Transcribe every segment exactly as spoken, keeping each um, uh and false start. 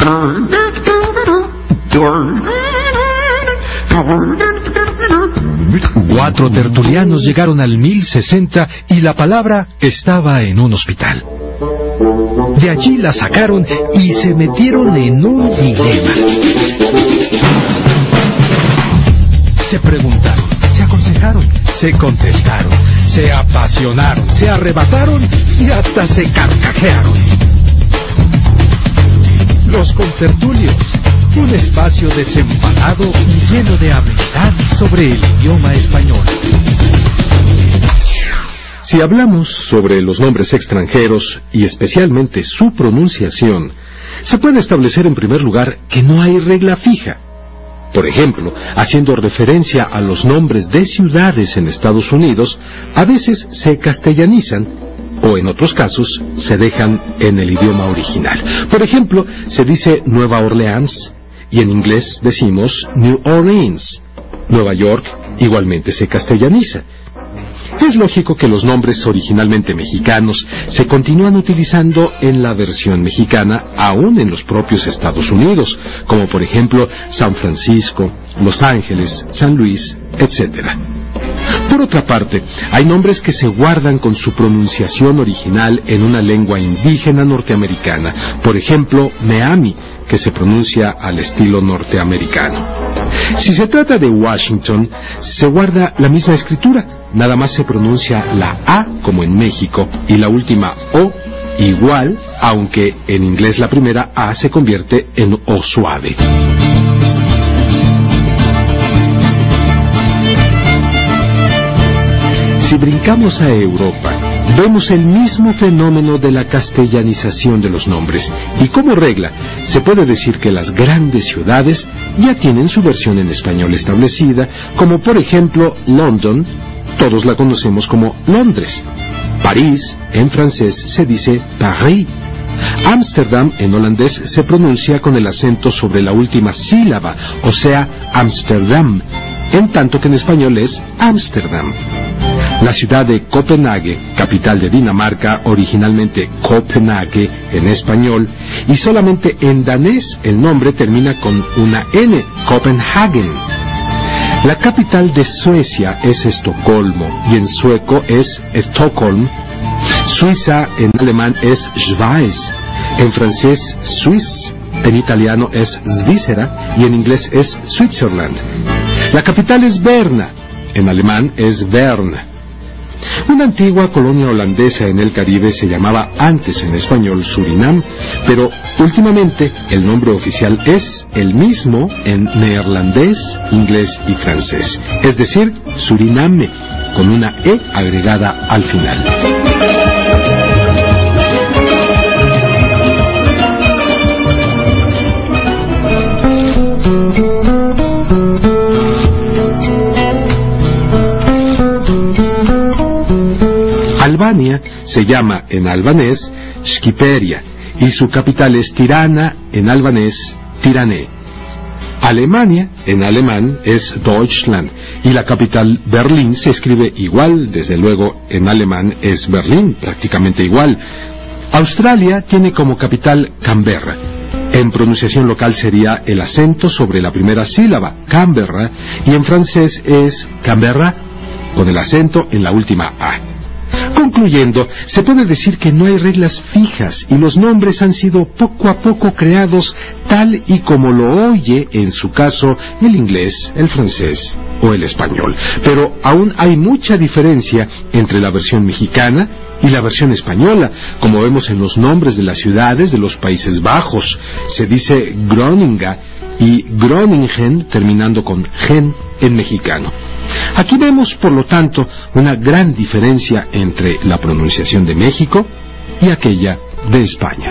Cuatro tertulianos llegaron al mil sesenta y la palabra estaba en un hospital. De allí la sacaron y se metieron en un dilema. Se preguntaron, se aconsejaron, se contestaron, se apasionaron, se arrebataron y hasta se carcajearon. Los contertulios, un espacio desenfadado y lleno de habilidad sobre el idioma español. Si hablamos sobre los nombres extranjeros y especialmente su pronunciación, se puede establecer en primer lugar que no hay regla fija. Por ejemplo, haciendo referencia a los nombres de ciudades en Estados Unidos, a veces se castellanizan o en otros casos se dejan en el idioma original. Por ejemplo, se dice Nueva Orleans y en inglés decimos New Orleans. Nueva York igualmente se castellaniza. Es lógico que los nombres originalmente mexicanos se continúan utilizando en la versión mexicana aún en los propios Estados Unidos, como por ejemplo San Francisco, Los Ángeles, San Luis, etcétera. Por otra parte, hay nombres que se guardan con su pronunciación original en una lengua indígena norteamericana, por ejemplo, Miami, que se pronuncia al estilo norteamericano. Si se trata de Washington, se guarda la misma escritura, nada más se pronuncia la A como en México y la última O igual, aunque en inglés la primera A se convierte en O suave. Si brincamos a Europa, vemos el mismo fenómeno de la castellanización de los nombres, y como regla, se puede decir que las grandes ciudades ya tienen su versión en español establecida, como por ejemplo London, todos la conocemos como Londres. París, en francés, se dice Paris. Ámsterdam, en holandés, se pronuncia con el acento sobre la última sílaba, o sea, Amsterdam, en tanto que en español es Ámsterdam. La ciudad de Copenhague, capital de Dinamarca, originalmente Copenhague en español, y solamente en danés el nombre termina con una N, Copenhagen. La capital de Suecia es Estocolmo, y en sueco es Stockholm. Suiza en alemán es Schweiz, en francés Suisse, en italiano es Svizzera, y en inglés es Switzerland. La capital es Berna, en alemán es Bern. Una antigua colonia holandesa en el Caribe se llamaba antes en español Surinam, pero últimamente el nombre oficial es el mismo en neerlandés, inglés y francés, es decir, Suriname, con una E agregada al final. Albania se llama en albanés Shqiperia y su capital es Tirana, en albanés Tirané. Alemania en alemán es Deutschland y la capital Berlín se escribe igual, desde luego en alemán es Berlín, prácticamente igual. Australia tiene como capital Canberra. En pronunciación local sería el acento sobre la primera sílaba, Canberra, y en francés es Canberra, con el acento en la última A. Concluyendo, se puede decir que no hay reglas fijas y los nombres han sido poco a poco creados tal y como lo oye, en su caso, el inglés, el francés o el español. Pero aún hay mucha diferencia entre la versión mexicana y la versión española, como vemos en los nombres de las ciudades de los Países Bajos. Se dice Groninga y Groningen terminando con gen en mexicano. Aquí vemos, por lo tanto, una gran diferencia entre la pronunciación de México y aquella de España.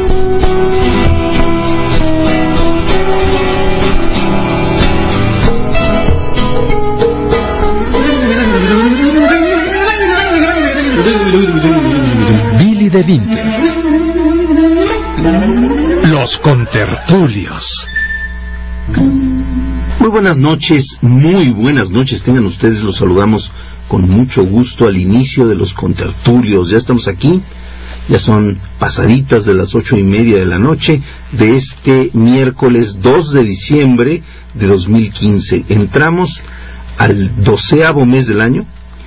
Billy de Winter. Los contertulios. Muy buenas noches, muy buenas noches, tengan ustedes, los saludamos con mucho gusto al inicio de los contertulios. Ya estamos aquí Ya son pasaditas de las ocho y media de la noche de este miércoles dos de diciembre de dos mil quince. Entramos al doceavo mes del año,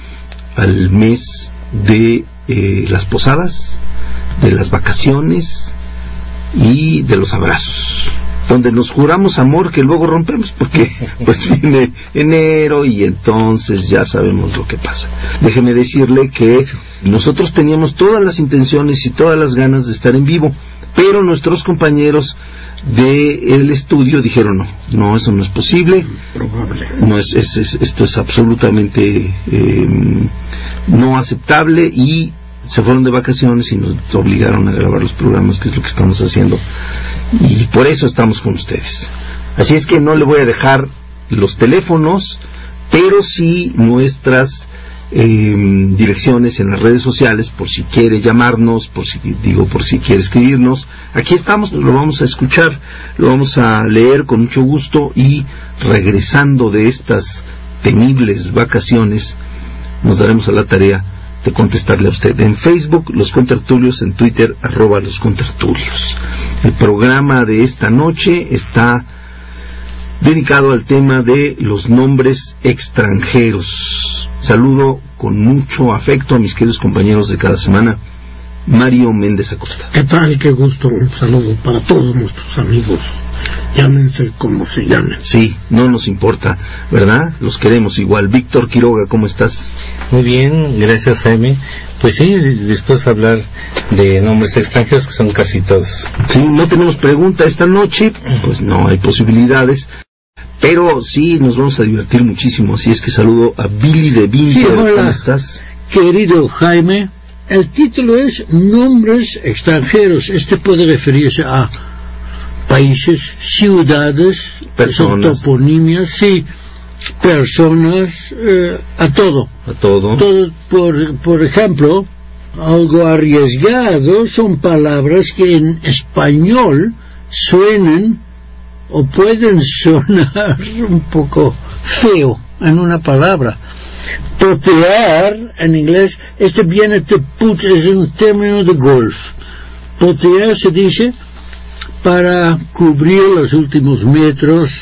al mes de eh, las posadas, de las vacaciones y de los abrazos, donde nos juramos amor que luego rompemos, porque pues viene enero y entonces ya sabemos lo que pasa. Déjeme decirle que nosotros teníamos todas las intenciones y todas las ganas de estar en vivo, pero nuestros compañeros del estudio dijeron no, no, eso no es posible, probable, no es, es, es esto es absolutamente eh, no aceptable, y se fueron de vacaciones y nos obligaron a grabar los programas, que es lo que estamos haciendo, y por eso estamos con ustedes. Así es que no le voy a dejar los teléfonos, pero sí nuestras eh, direcciones en las redes sociales, por si quiere llamarnos, por si digo por si quiere escribirnos. Aquí estamos, lo vamos a escuchar, lo vamos a leer con mucho gusto, y regresando de estas temibles vacaciones nos daremos a la tarea de contestarle a usted en Facebook, Los Contertulios, en Twitter, arroba Los Contertulios. El programa de esta noche está dedicado al tema de los nombres extranjeros. Saludo con mucho afecto a mis queridos compañeros de cada semana. Mario Méndez Acosta. ¿Qué tal? Qué gusto. Un saludo para todos nuestros amigos. Llámense como se llamen. Sí, no nos importa, ¿verdad? Los queremos igual. Víctor Quiroga, ¿cómo estás? Muy bien, gracias, Jaime. Pues sí, después de hablar de nombres extranjeros, que son casi todos. Sí, no tenemos pregunta esta noche, pues no hay posibilidades, pero sí nos vamos a divertir muchísimo. Así es que saludo a Billy de Vinter. Sí, hola, ¿cómo estás? Querido Jaime, el título es Nombres extranjeros. Este puede referirse a países, ciudades, personas, toponimias, sí, personas, eh, a todo. A todo. Todo, por, por ejemplo, algo arriesgado son palabras que en español suenan o pueden sonar un poco feo en una palabra. Potear, en inglés, este viene de put, es un término de golf. Potear se dice para cubrir los últimos metros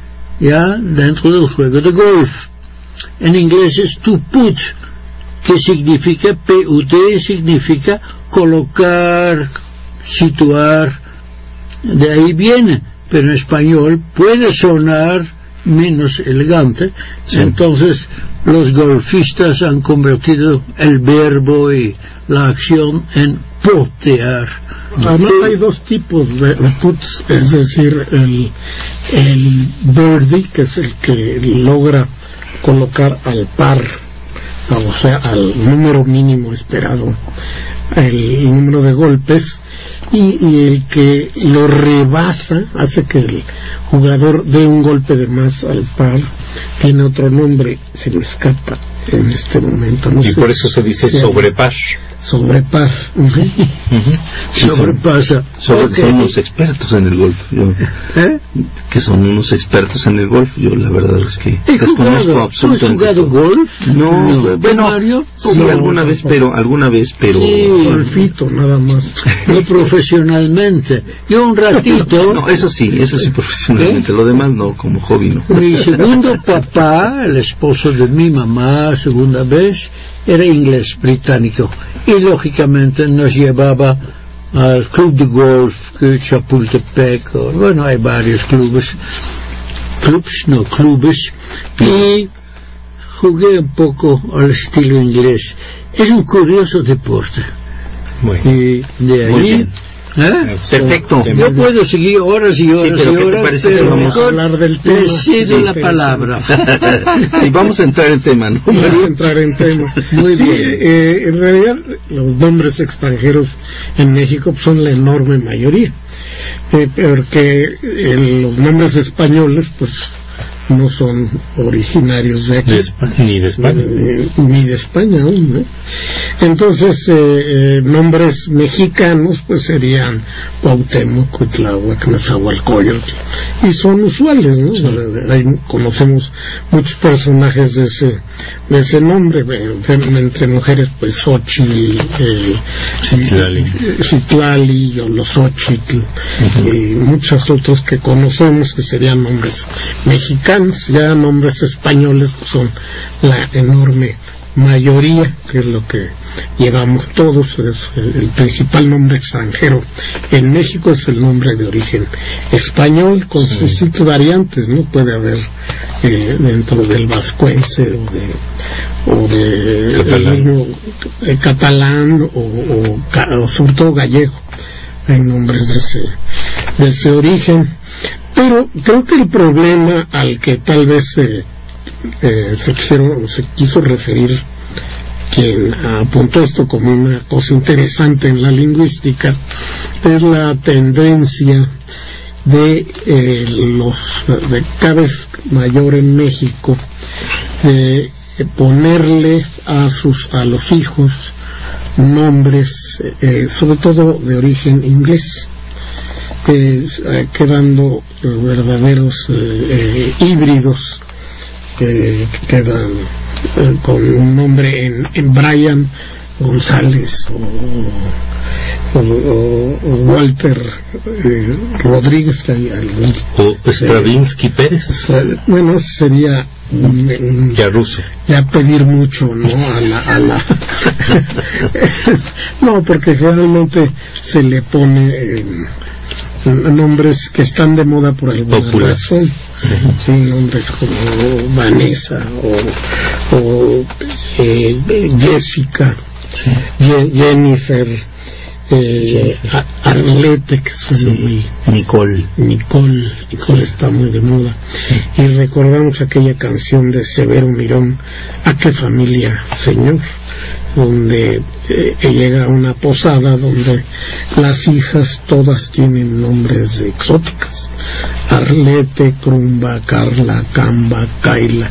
ya dentro del juego de golf. En inglés es to put, que significa, P U T significa colocar, situar, de ahí viene, pero en español puede sonar menos elegante, sí. Entonces los golfistas han convertido el verbo y la acción en potear. Además sí. Hay dos tipos de, de puts, es decir, el, el birdie, que es el que logra colocar al par, o sea, al número mínimo esperado, el número de golpes, y, y el que lo rebasa, hace que el jugador dé un golpe de más al par, tiene otro nombre, se me escapa en este momento. No y sé por eso se dice si sobrepar. Sobrepar. Uh-huh. Uh-huh. Sobrepasa. Son, okay. son unos expertos en el golf. Yo, ¿Eh? Que son unos expertos en el golf. Yo la verdad es que desconozco absolutamente. ¿Has jugado golf? No, no. Bueno, Mario? sí, no, alguna no, vez, no. pero alguna vez, pero sí, golfito nada más. No profesionalmente. Yo un ratito. No, eso sí, eso sí profesionalmente. ¿Eh? Lo demás no, como hobby no. Mi segundo papá, el esposo de mi mamá, segunda vez, era inglés británico y lógicamente nos llevaba al club de golf que Chapultepec, o, bueno, hay varios clubes, clubs, no clubes, y jugué un poco al estilo inglés. Es un curioso deporte. Bueno, y de ahí ¿Eh? Perfecto. Yo puedo seguir horas y horas, sí, pero y horas, parece pero vamos mejor a hablar del tema. te cedo Sí, la palabra. Sí, vamos a entrar en tema, ¿no? Vamos a entrar en tema. Muy sí, bien. Eh, en realidad, los nombres extranjeros en México son la enorme mayoría, eh, porque eh, los nombres españoles, pues, no son originarios de aquí, de España, ni de España, eh, ni de España aún, ¿no? Entonces, eh, eh, nombres mexicanos pues serían Cuauhtémoc, Cuitláhuac, Nezahualcóyotl, y son usuales, ¿no? Sí. Ahí conocemos muchos personajes de ese de ese nombre, entre mujeres pues Xochitl, eh, Citlali, Citlali, Yolosóchitl, uh-huh. y muchos otros que conocemos que serían nombres mexicanos. Ya nombres españoles pues, son la enorme mayoría, que es lo que llevamos todos. Es el, el principal nombre extranjero en México es el nombre de origen español, con sí. sus, sus variantes, ¿no? Puede haber eh, dentro del vascuense o de o de catalán, el mismo, el catalán o, o, o sobre todo gallego. Hay nombres de ese de ese origen, pero creo que el problema al que tal vez eh, eh, se quisieron, se quiso referir quien apuntó esto como una cosa interesante en la lingüística es la tendencia de eh, los de cada vez mayor en México de ponerle a sus a los hijos nombres eh, sobre todo de origen inglés, eh, quedando verdaderos eh, eh, híbridos eh, que quedan eh, con un nombre en, en Brian González o, o, o, o Walter eh, Rodríguez, que hay algún, o Stravinsky eh, Pérez. O sea, bueno, sería un, un, ya ruso, ya pedir mucho, ¿no? A la, a la no, porque generalmente se le pone eh, nombres que están de moda por alguna populares razón, sí. sí, nombres como Vanessa o, o eh, Jessica, sí. Ye- Jennifer, eh, a- Arlette, que es sí. muy Nicole. Nicole, Nicole sí. está muy de moda, sí. y recordamos aquella canción de Severo Mirón, ¿A qué familia, señor?, donde eh, llega a una posada donde las hijas todas tienen nombres exóticos: Arlette, Crumba, Carla, Camba, Kaila.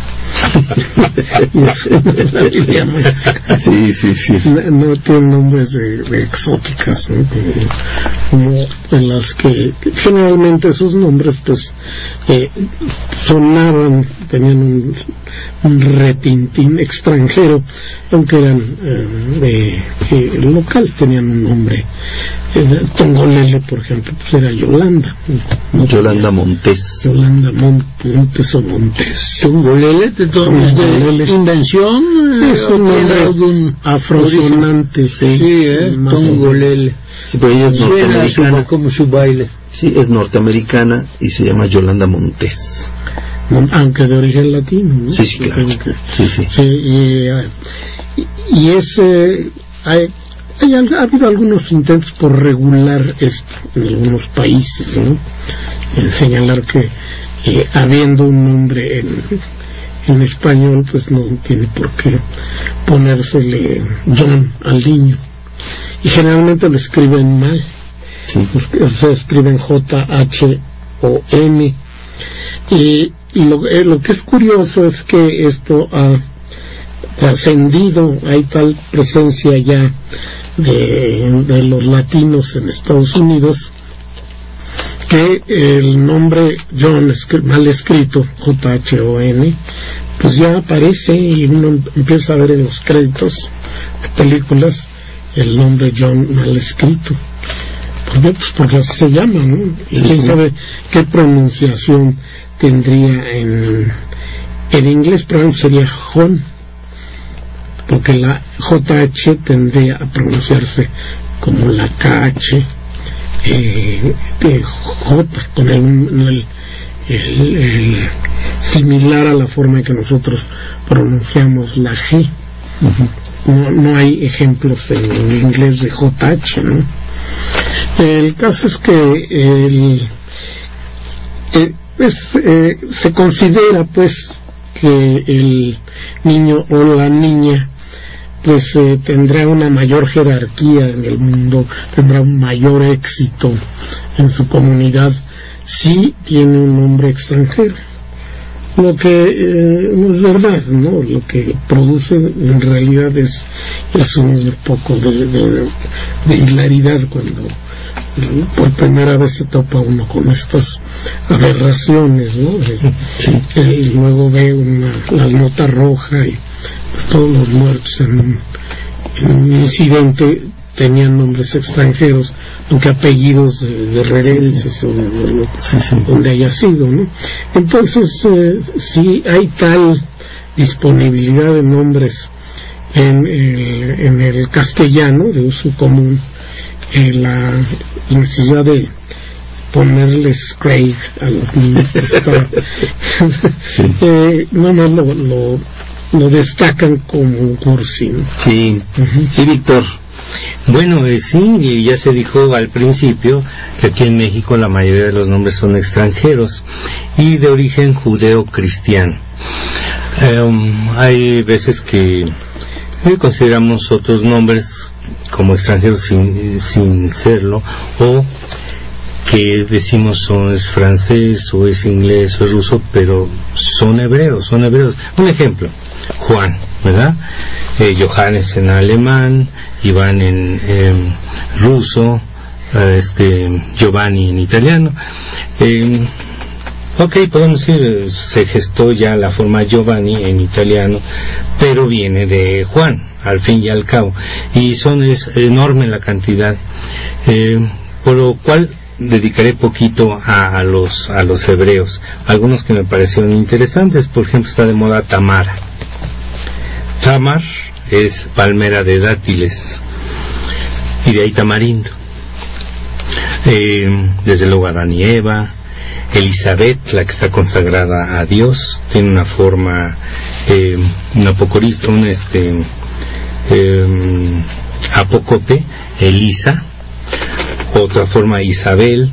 Y es una familia muy... sí, sí, sí. No, no tienen nombres de, de exóticas, ¿no? Como en las que generalmente esos nombres pues eh, sonaban, tenían un, un retintín extranjero, aunque eran eh, de, eh, local, tenían un nombre. eh, Tongolele, por ejemplo, pues era Yolanda, ¿no? Yolanda Montes. Yolanda Mon- Montes o Montes. Tongolele, de, de, de invención, es un nombre un afrosonante, sí, sí, eh, Tongolele. Sí, pero ella es norteamericana. Su, como su baile. Sí, es norteamericana y se llama Yolanda Montes. Aunque de origen latino, ¿no? Sí, sí, claro. Sí, sí. Sí, y, y, y ese hay, hay, ha habido algunos intentos por regular esto en algunos países, ¿no? En señalar que eh, habiendo un nombre en, en español, pues no tiene por qué ponérsele John al niño, y generalmente lo escriben mal. Sí. Se escriben J H O N, y, y lo, eh, lo que es curioso es que esto ha trascendido, hay tal presencia ya de, de los latinos en Estados Unidos, que el nombre John mal escrito, J H O N, pues ya aparece y uno empieza a ver en los créditos de películas el nombre John mal escrito. ¿Por qué? Pues porque así se llama, ¿no? Y sí, quién sí. sabe qué pronunciación tendría en en inglés, por ejemplo, sería John, porque la J H tendría a pronunciarse como la K H, eh, de J, con el, el, el, el similar a la forma en que nosotros pronunciamos la G. Uh-huh. No, no hay ejemplos en el inglés de J H, ¿no? El caso es que el, el, es, eh, se considera pues que el niño o la niña pues eh, tendrá una mayor jerarquía en el mundo, tendrá un mayor éxito en su comunidad si tiene un nombre extranjero. lo que eh, no es verdad, ¿no? Lo que produce en realidad es, es un poco de, de, de hilaridad cuando eh, por primera vez se topa uno con estas aberraciones, ¿no? De, sí. eh, y luego ve una, la nota roja y pues, todos los muertos en un, en un incidente tenían nombres extranjeros, aunque apellidos de guerrerenses, sí, sí. o de, de, de sí, sí. donde haya sido, ¿no? Entonces, eh, si hay tal disponibilidad de nombres en el, en el castellano de uso común, eh, la necesidad de ponerles Craig a los niños que está, sí. eh, no más lo, lo, lo destacan como un cursi, ¿no? Sí, uh-huh. Sí, Víctor. Bueno, eh, sí, ya se dijo al principio que aquí en México la mayoría de los nombres son extranjeros y de origen judeo-cristiano. Eh, hay veces que eh, consideramos otros nombres como extranjeros sin, sin serlo, o que decimos son, es francés o es inglés o es ruso, pero son hebreos, son hebreos. Un ejemplo, Juan, ¿verdad? Eh, Johannes en alemán, Iván en eh, ruso, eh, este Giovanni en italiano. Eh, ok, podemos decir, se gestó ya la forma Giovanni en italiano, pero viene de Juan, al fin y al cabo, y son es enorme la cantidad, eh, por lo cual dedicaré poquito a, a los a los hebreos, algunos que me parecieron interesantes. Por ejemplo, está de moda Tamara. Tamar es palmera de dátiles, y de ahí tamarindo. Eh, desde luego Adán y Eva. Elizabeth, la que está consagrada a Dios, tiene una forma, eh, un apocorista, un este, eh, apócope, Elisa, otra forma Isabel,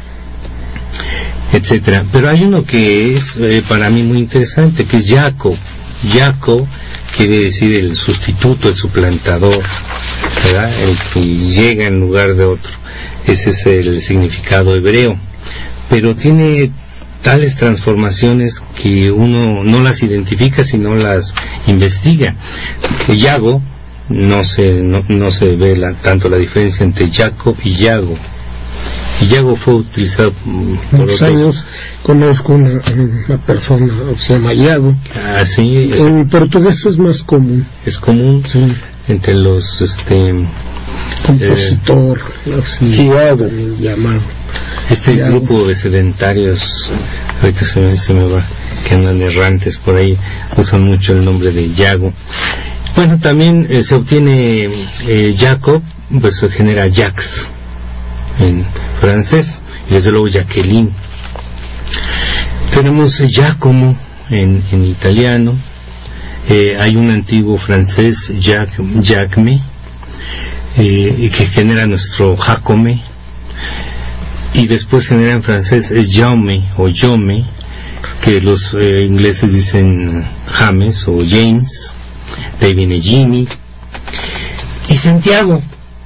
etcétera. Pero hay uno que es eh, para mí muy interesante, que es Jacob. Jacob quiere decir el sustituto, el suplantador, ¿verdad? El que llega en lugar de otro. Ese es el significado hebreo. Pero tiene tales transformaciones que uno no las identifica si no las investiga. Yago, no se no, no se ve la, tanto la diferencia entre Jacob y Yago. Y Yago fue utilizado por otros años. Conozco una, una persona, se llama Yago. Ah, sí. Es, en portugués es más común. Es común, sí. Entre los este compositor, eh, así, llamado. Este Yago. Grupo de sedentarios, ahorita se me, se me va, que andan errantes por ahí, usan mucho el nombre de Yago. Bueno, también eh, se obtiene eh, Jacob, pues se genera Jacques en francés, y desde luego Jacqueline. Tenemos Giacomo en, en italiano. Eh, hay un antiguo francés, Jacques, Jacme, eh, que genera nuestro Jacome, y después genera en francés Jaume o Jome, que los eh, ingleses dicen James o James, de ahí viene Jimmy. Y Santiago,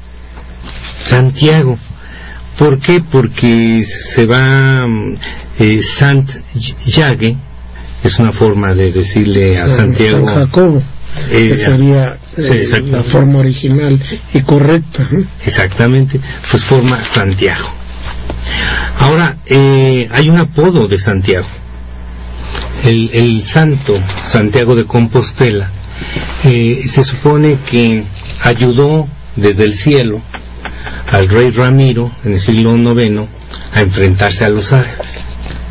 Santiago, ¿por qué? Porque se va eh, Sant Jague, es una forma de decirle a San, Santiago. San Jacobo, eh, que sería eh, sí, la forma original y correcta, ¿eh? Exactamente, pues forma Santiago. Ahora, eh, hay un apodo de Santiago. El, el santo Santiago de Compostela, eh, se supone que ayudó desde el cielo al rey Ramiro en el siglo noveno a enfrentarse a los árabes,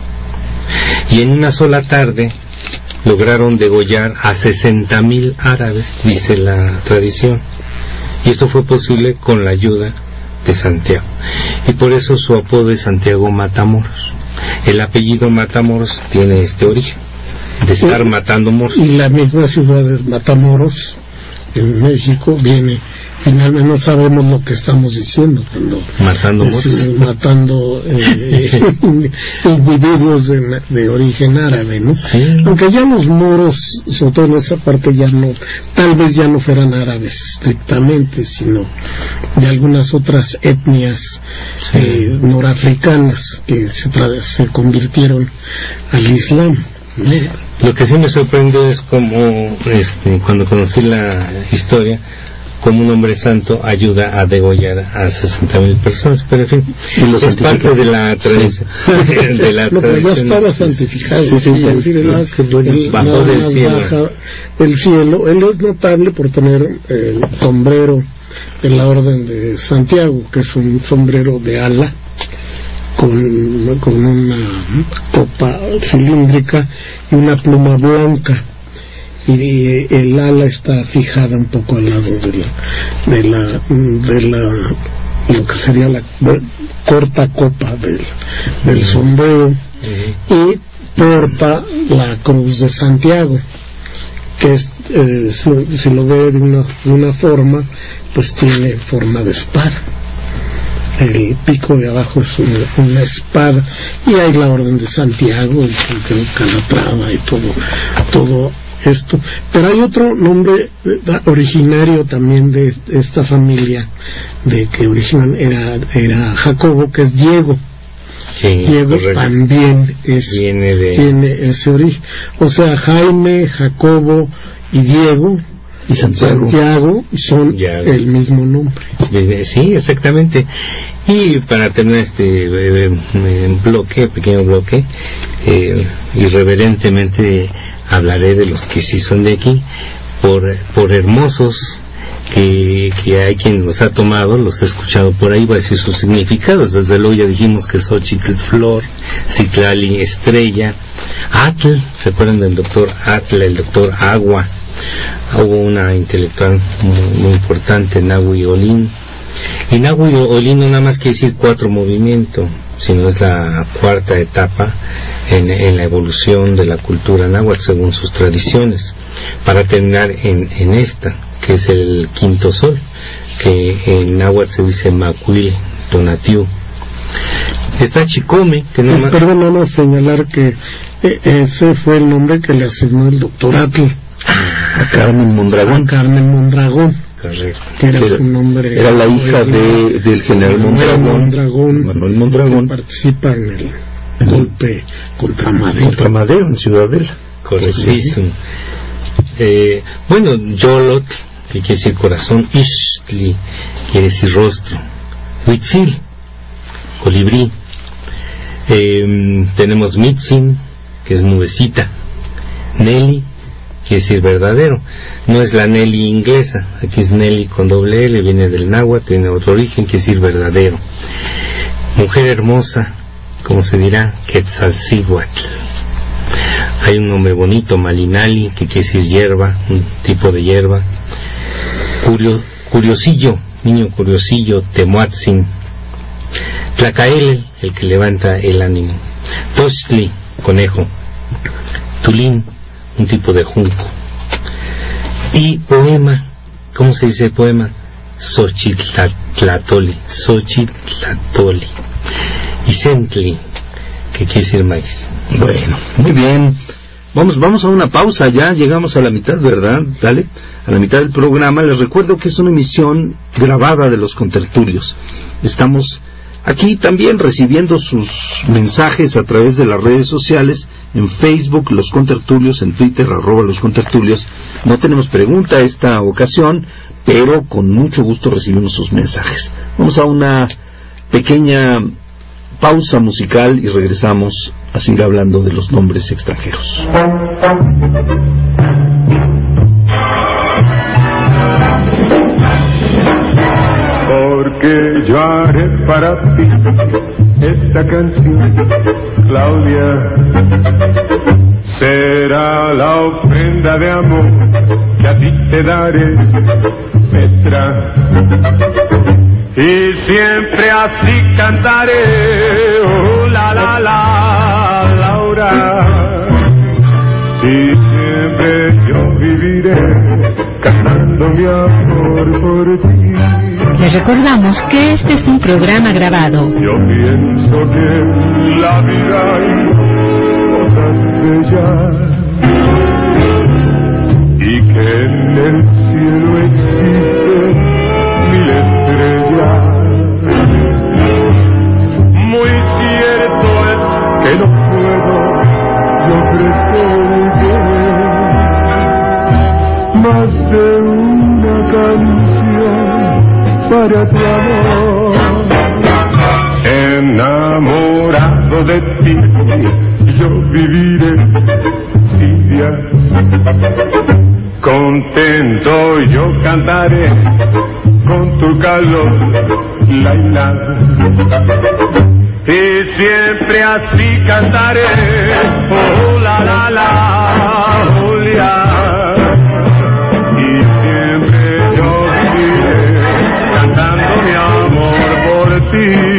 y en una sola tarde lograron degollar a sesenta mil árabes, dice la tradición, y esto fue posible con la ayuda de Santiago, y por eso su apodo es Santiago Matamoros. El apellido Matamoros tiene este origen de estar y, matando moros, y la misma ciudad de Matamoros en México viene, finalmente no sabemos lo que estamos diciendo cuando matando moros, matando eh, individuos de, de origen árabe, ¿no? Sí. Aunque ya los moros, sobre todo en esa parte, ya no, tal vez ya no fueran árabes estrictamente, sino de algunas otras etnias, sí, eh, norafricanas que se, tra- se convirtieron al Islam. Lo que sí me sorprendió es como, este, cuando conocí la historia, como un hombre santo ayuda a degollar a sesenta mil personas, pero en fin, es parte de la tradición. Sí. De la no, pero no estaba tradición. santificado, Sí, sí, es sí, decir, sí, él, sí, bueno, él bajó nada del más cielo. baja del cielo. Él es notable por tener el sombrero de la Orden de Santiago, que es un sombrero de ala con, con una copa cilíndrica y una pluma blanca, y el ala está fijada un poco al lado de la de la, de la lo que sería la corta copa del, del sombrero, uh-huh. y porta la cruz de Santiago, que es, eh, si, si lo ve de una, de una forma, pues tiene forma de espada. El pico de abajo es una, una espada, y hay la Orden de Santiago, el Santiago Calatrava y todo, todo esto. Pero hay otro nombre originario también de esta familia, de que originan era, era Jacobo, que es Diego. Sí, Diego correcto. También es, Viene de... tiene ese origen. O sea, Jaime, Jacobo y Diego y Santiago, Santiago son ya, el mismo nombre. Sí, exactamente. Y para terminar este eh, eh, bloque, pequeño bloque, eh, irreverentemente hablaré de los que sí son de aquí, por, por hermosos que, que hay quien los ha tomado, los he escuchado por ahí, voy a decir sus significados. Desde luego ya dijimos que Xochitl flor, Citlali estrella, Atl, ¿se acuerdan del doctor Atl, el doctor Agua? Hubo una intelectual muy, muy importante, Nahui Olin. Y Nahui Olin no nada más quiere decir cuatro movimientos, sino es la cuarta etapa en, en la evolución de la cultura náhuatl según sus tradiciones, para terminar en, en esta, que es el quinto sol, que en náhuatl se dice Macuil Tonatiu. Está Chicome, que no más... Perdón, nada más señalar que eh, ese fue el nombre que le asignó el doctor Atl a Carmen Mondragón. A Carmen Mondragón. Correcto. Que era, era su nombre. Era la hija de, del general Mondragón. Mondragón. Manuel Mondragón. Que participa en el en golpe contra Madero. Contra Madero, en Ciudadela. Correctísimo. Eh, bueno, Yolot, que quiere decir corazón. Ixtli, quiere decir rostro. Huitzil, colibrí. Eh, tenemos Mitzin, que es nubecita. Nelly, quiere decir verdadero. No es la Nelly inglesa, aquí es Nelly con doble L, viene del náhuatl, tiene otro origen, quiere decir verdadero. Mujer hermosa, ¿cómo se dirá? Quetzalcíhuatl. Hay un nombre bonito, Malinali, que quiere decir hierba, un tipo de hierba. Curio, curiosillo, niño curiosillo, Temuatzin. Tlacael, el que levanta el ánimo. Tochtli, conejo. Tulín, un tipo de junco. Y poema, ¿cómo se dice poema? Xochitlatoli, Xochitlatoli. Y Centli, que quiere decir maíz. Bueno, muy bien. Vamos, vamos a una pausa, ya llegamos a la mitad, ¿verdad? Dale, a la mitad del programa. Les recuerdo que es una emisión grabada de los contertulios. Estamos aquí también recibiendo sus mensajes a través de las redes sociales, en Facebook, Los Contertulios, en Twitter, arroba Los Contertulios. No tenemos pregunta esta ocasión, pero con mucho gusto recibimos sus mensajes. Vamos a una pequeña pausa musical y regresamos a seguir hablando de los nombres extranjeros. Porque yo haré para ti esta canción, Claudia. Será la ofrenda de amor que a ti te daré, Petra. Y siempre así cantaré, oh, la, la, la, Laura. Y siempre yo viviré cantando mi amor por ti. Les recordamos que este es un programa grabado. Yo pienso que en la vida hay cosas bellas y que en el cielo existen mil estrellas. Muy cierto es que no puedo yo ofrecer para tu amor. Enamorado de ti, yo viviré, Lidia. Contento yo cantaré con tu calor, Laila. Y siempre así cantaré, oh la la la, Julia. Y siempre yo viviré cantando mi amor por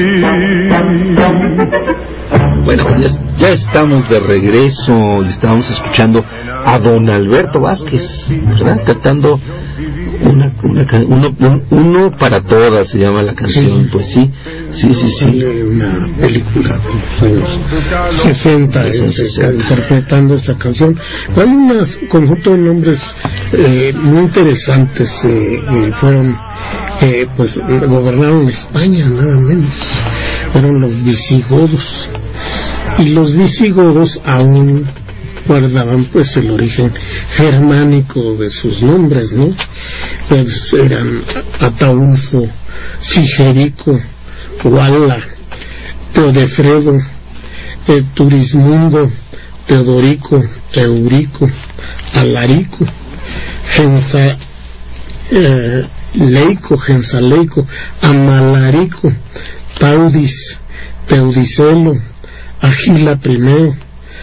ti. Bueno, ya, ya estamos de regreso y estábamos escuchando a don Alberto Vázquez, ¿verdad? Cantando una, una uno, un, uno para todas se llama la canción, pues sí, sí, sí, sí. Una película de los años sesenta, eh, interpretando esta canción. Hay un conjunto de nombres eh, muy interesantes, eh, eh, fueron, eh, pues, gobernaron España, nada menos. Fueron los visigodos. Y los visigodos aún guardaban pues el origen germánico de sus nombres, ¿no? Pues eran Ataulfo, Sigerico, Walla, Teodefredo, eh, Turismundo, Teodorico, Eurico, Alarico, Gensa, eh, Leico, Gensaleico, Amalarico, Taudis, Teudicelo, Agila primero,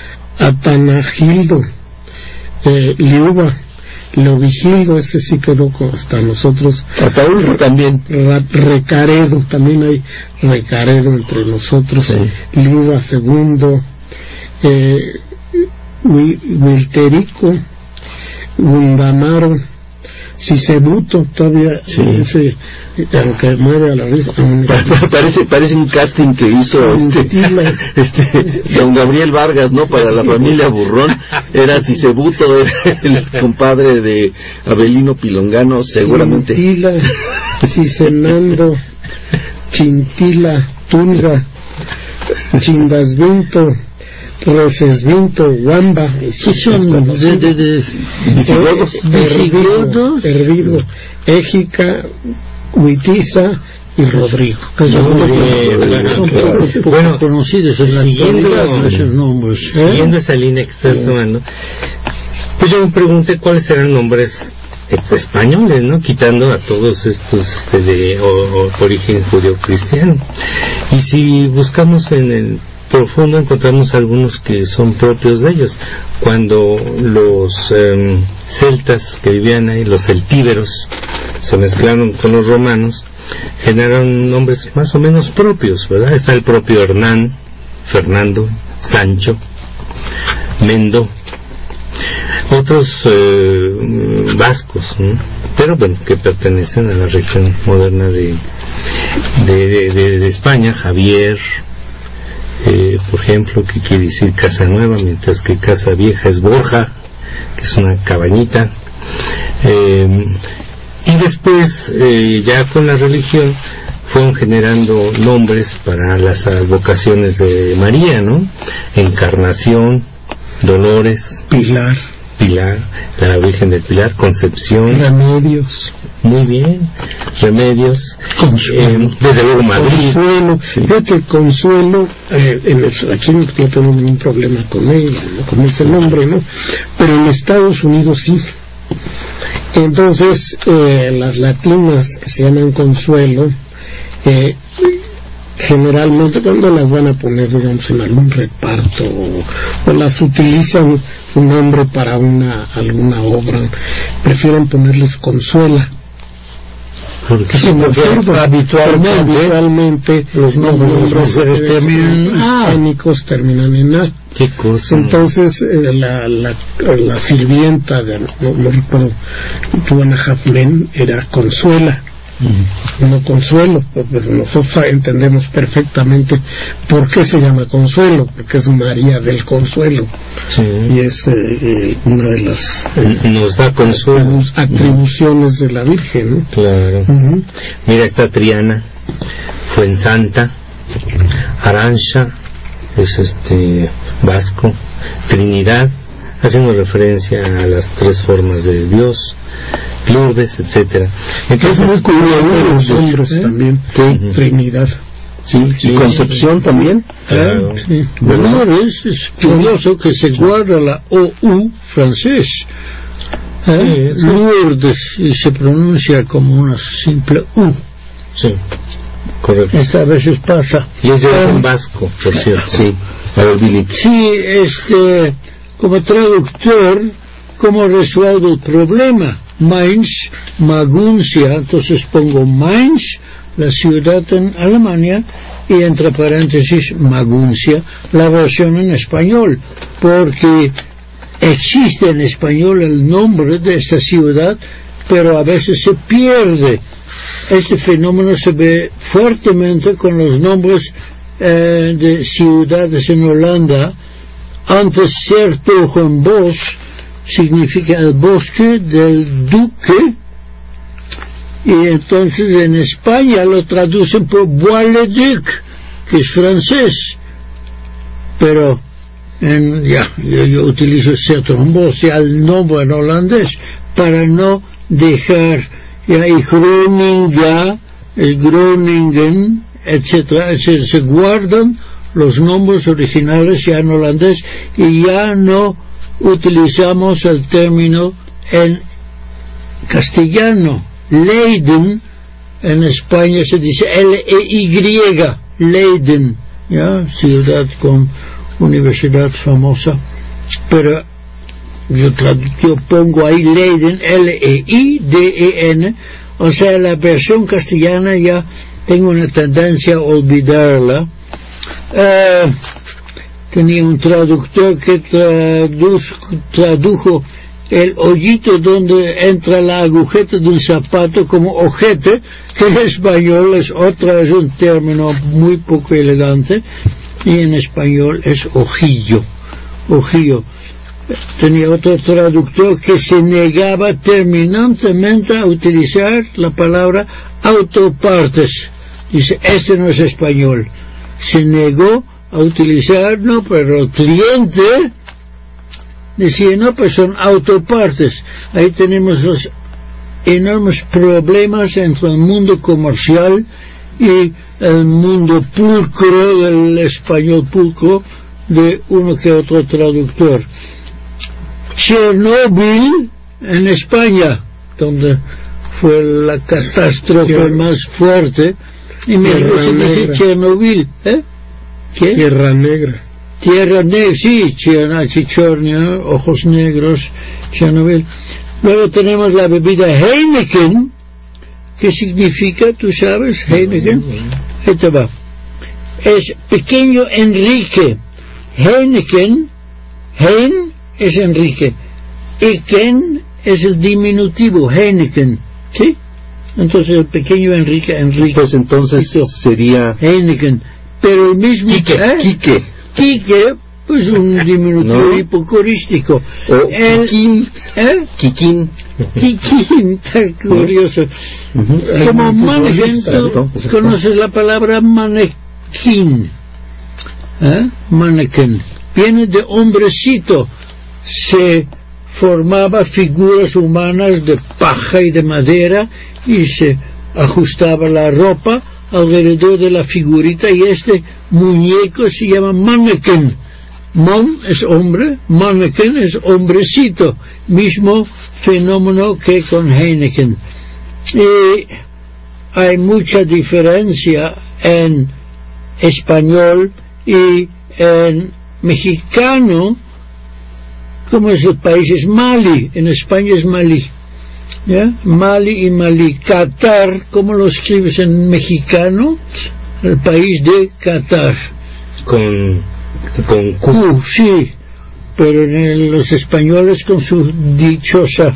Atanagildo, eh, Liuba, Leovigildo, ese sí quedó con, hasta nosotros. Ataulfo también. Ra, Recaredo, también hay Recaredo entre nosotros. Sí. Liuba segundo, eh, Wilterico, Gundamaro, Sisebuto, todavía, sí. Ese, aunque mueve a la risa. parece parece un casting que hizo este, este don Gabriel Vargas, ¿no? Para la familia Burrón. Era Sisebuto, era el compadre de Abelino Pilongano, seguramente. Chintila, Cisenando, Chintila, Tulga, Chindasvinto, Recesvinto, Wamba. Sí, son de, de, de visigodos, Hervido, Égica, Huitiza y Rodrigo. Que son muy bueno, bueno, conocidos en la actualidad esos nombres. ¿Eh? Siguiendo esa línea que estás tomando, pues yo me pregunté cuáles eran nombres españoles, ¿no? Quitando a todos estos este, de o, o, origen judeo-cristiano. Y si buscamos en el profundo encontramos algunos que son propios de ellos. Cuando los eh, celtas que vivían ahí, los celtíberos, se mezclaron con los romanos, generaron nombres más o menos propios, ¿verdad? Está el propio Hernán, Fernando, Sancho, Mendo, otros eh, vascos, ¿no? Pero bueno, que pertenecen a la región moderna de de, de, de España. Javier, Eh, por ejemplo, que quiere decir casa nueva, mientras que casa vieja es Borja, que es una cabañita. Eh, y después, eh, ya con la religión, fueron generando nombres para las advocaciones de María, ¿no? Encarnación, Dolores, Pilar, Pilar, la Virgen del Pilar, Concepción, Remedios. Muy bien, Remedios, Consuelo, eh, desde luego Madrid. Consuelo, sí. Fíjate, Consuelo, eh, en el, aquí no tenemos ningún problema con ella, ¿no? Con ese nombre, ¿no? Pero en Estados Unidos sí. Entonces, eh, las latinas que se llaman Consuelo, eh, generalmente cuando las van a poner, digamos, en algún reparto o, o las utilizan un nombre para una alguna obra, prefieren ponerles Consuela. Porque sí, habitualmente, habitualmente los nombres hispánicos terminan en A. ¿Qué cosa? Entonces eh, la, la, la sirvienta de, no, no recuerdo, Tuana Haflen era Consuela. Mm. No Consuelo, pues nosotros entendemos perfectamente por qué se llama Consuelo, porque es María del Consuelo. Sí. Y es eh, eh, una de las eh, nos da consuelo, atribuciones de la Virgen, ¿no? Claro. Uh-huh. Mira, está Triana, Fuensanta, Arancha, es este vasco, Trinidad, haciendo referencia a las tres formas de Dios, Lourdes, etcétera. Entonces, es muy curioso los nombres ¿eh? también. Sí. Trinidad. Sí, y Concepción también. claro. Sí. Lourdes es curioso que se guarda la O U francés. ¿Eh? Sí, sí. Lourdes y se pronuncia como una simple U. Sí, correcto. Esta a veces pasa. Y es de Eh, origen vasco, por cierto. Sí, a ver, Billy. Sí, este, como traductor, ¿cómo resuelvo el problema? Mainz, Maguncia, entonces pongo Mainz, la ciudad en Alemania, y entre paréntesis Maguncia, la versión en español, porque existe en español el nombre de esta ciudad, pero a veces se pierde. Este fenómeno se ve fuertemente con los nombres eh, de ciudades en Holanda. Antes, Sertogenbos significa el bosque del duque, y entonces en España lo traducen por Bois-le-Duc, que es francés, pero en, ya, yo, yo utilizo Sertogenbos, ya el nombre en holandés, para no dejar, ya, y Groninga, el Groningen, etcétera, etcétera, se guardan los nombres originales ya en holandés y ya no utilizamos el término en castellano. Leiden, en España se dice L E Y, Leiden, ya, ciudad con universidad famosa, pero yo, yo pongo ahí Leiden, L E I D E N, o sea, la versión castellana ya tengo una tendencia a olvidarla. Eh, tenía un traductor que tradujo, tradujo el hoyito donde entra la agujeta de un zapato como ojete, que en español es otra vez un término muy poco elegante, y en español es ojillo, ojillo. Tenía otro traductor que se negaba terminantemente a utilizar la palabra autopartes. Dice, este no es español. Se negó a utilizarlo, pero el cliente decía, no, pues son autopartes. Ahí tenemos los enormes problemas entre el mundo comercial y el mundo pulcro, del español pulcro, de uno que otro traductor. Chernóbil, en España, donde fue la catástrofe Tierra, más fuerte, y me gusta decir Chernobyl, ¿eh? ¿Qué? Tierra Negra. Tierra Negra, sí, Chichornia, ojos negros, Chernobyl. Luego tenemos la bebida Heineken. ¿Qué significa, tú sabes, Heineken? Ahí te va. Es pequeño Enrique. Heineken, Hein es Enrique, Eken es el diminutivo, Heineken, ¿sí? Entonces el pequeño Enrique, Enrique. Pues entonces Quique, sería Heineken, pero el mismo Quique, ¿eh? Quique. Quique, pues un diminutivo ¿no? hipocorístico. O el, Quiquín. ¿eh? Quiquín. Quiquín, tan curioso. Uh-huh. Como Uh-huh. mannequin, Exacto, exacto. conoces la palabra mannequin, ¿eh? Mannequin. Viene de hombrecito. Se formaba figuras humanas de paja y de madera y se ajustaba la ropa alrededor de la figurita, y este muñeco se llama mannequin. Mon es hombre, mannequin es hombrecito, mismo fenómeno que con Heineken. Y hay mucha diferencia en español y en mexicano. Como es el país, es Mali, en España es Malí, ¿ya? Mali y Malí. Qatar, ¿cómo lo escribes en mexicano? El país de Qatar. Con, con Q. Q, sí, pero en el, los españoles con su dichosa,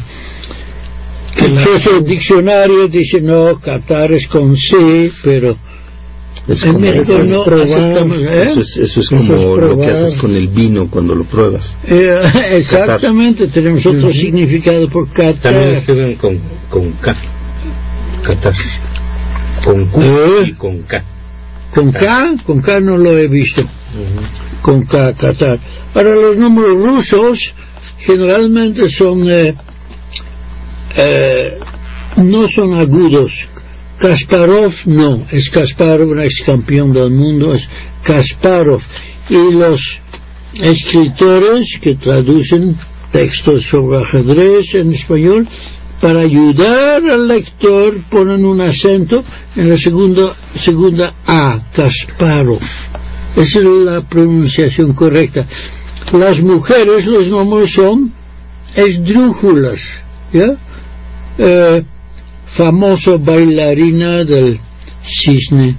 dichoso diccionario dice, no, Qatar es con C, pero Es en como, México eso, es no probar. aceptamos, ¿eh? eso es, eso es Eso como es lo que probar. haces con el vino cuando lo pruebas. Eh, exactamente, tenemos otro Ujú. significado por También Qatar. escriben con, con K. Qatar. Con Q ¿Eh? y con K. Con K, con K no lo he visto. Ujú. Con K, Qatar. Ahora, los nombres rusos generalmente son eh, eh, no son agudos. Kasparov no, es Kasparov, un ex campeón del mundo, es Kasparov. Y los escritores que traducen textos sobre ajedrez en español, para ayudar al lector, ponen un acento en la segunda, segunda A, Kasparov. Esa es la pronunciación correcta. Las mujeres, los nombres son esdrújulas, ¿ya? Eh, famoso bailarina del cisne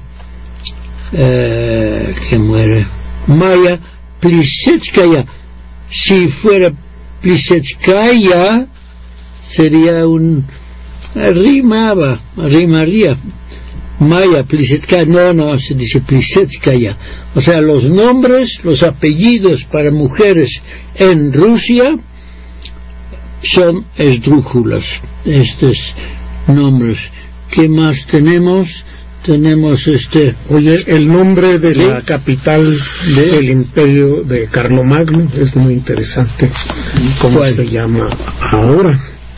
eh, que muere, Maya Plisetskaya. Si fuera Plisetskaya sería un rimaba, rimaría. Maya Plisetskaya, no, no, se dice Plisetskaya. O sea, los nombres, los apellidos para mujeres en Rusia son esdrújulas, estos nombres. ¿Qué más tenemos? Tenemos este... Oye, el nombre de ¿sí? la capital del imperio de Carlomagno es muy interesante. ¿Cómo ¿cuál? se llama ahora?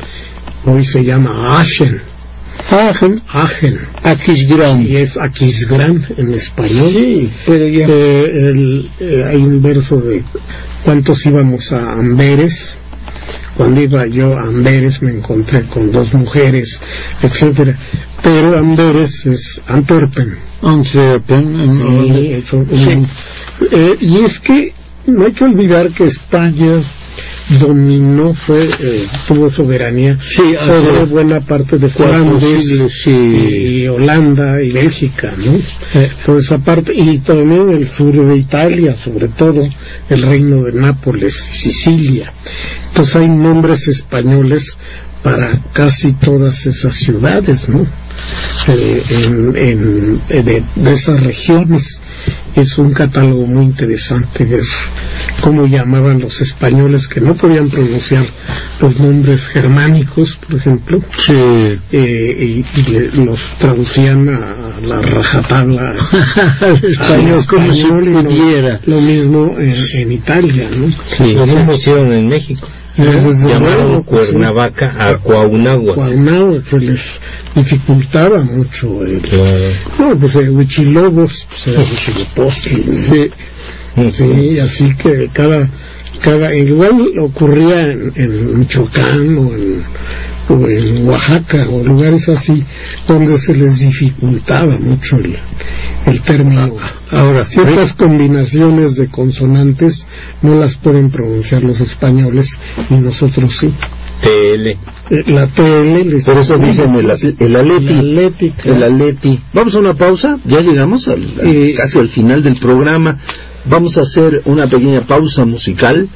Hoy se llama Aachen. Aachen. Aachen. Aquisgrán. Y es Aquisgrán en español. Sí, pero ya... Eh, el, eh, hay un verso de cuántos íbamos a Amberes. Cuando iba yo a Amberes me encontré con dos mujeres, etcétera. Pero Amberes es Antwerpen. Antwerpen. Sí, eso, sí. Eh, y es que no hay que olvidar que España dominó, fue, eh, tuvo soberanía sí, sobre buena parte de Flandes, sí. y Holanda y Bélgica, ¿no? Eh, toda esa parte, y también el sur de Italia, sobre todo el reino de Nápoles, Sicilia. Entonces hay nombres españoles para casi todas esas ciudades, ¿no? Eh, en, en, de, de esas regiones. Es un catálogo muy interesante ver cómo llamaban los españoles que no podían pronunciar los nombres germánicos, por ejemplo, sí. eh, y, y le, los traducían a la rajatabla al español, como si pudiera. Lo, lo mismo en, en Italia, ¿no? Sí, lo mismo hicieron en México. Llamaron Cuernavaca sí. a Cuauhnáhuac. Cuauhnáhuac se les dificultaba mucho el, claro. No, pues el Huichilobos, pues era Huichilopostli, sí, sí, así que cada, cada, igual ocurría en, en Michoacán o en, o en Oaxaca o lugares así donde se les dificultaba mucho el, el término. Ahora, ciertas combinaciones de consonantes no las pueden pronunciar los españoles y nosotros sí. T L. La T L. Por eso dicen el, el aleti. El aleti. El aleti. Vamos a una pausa. Ya llegamos al, al, eh, casi al final del programa. Vamos a hacer una pequeña pausa musical.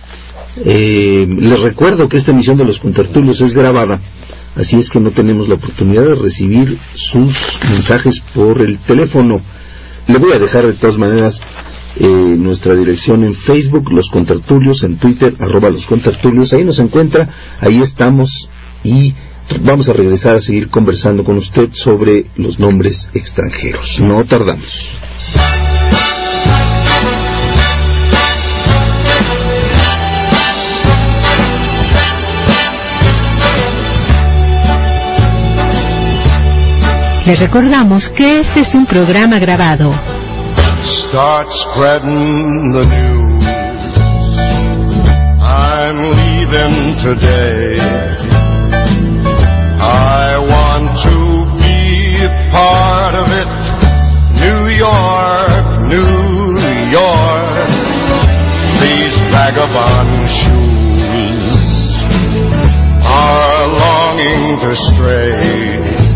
Eh, les recuerdo que esta emisión de Los Contertulios es grabada. Así es que no tenemos la oportunidad de recibir sus mensajes por el teléfono. Le voy a dejar de todas maneras eh, nuestra dirección en Facebook, Los Contertulios, en Twitter, arroba Los Contertulios. Ahí nos encuentra, ahí estamos y vamos a regresar a seguir conversando con usted sobre los nombres extranjeros. No tardamos. Les recordamos que este es un programa grabado. Start spreading the news. I'm leaving today. I want to be a part of it. New York, New York. These vagabond shoes are longing to stray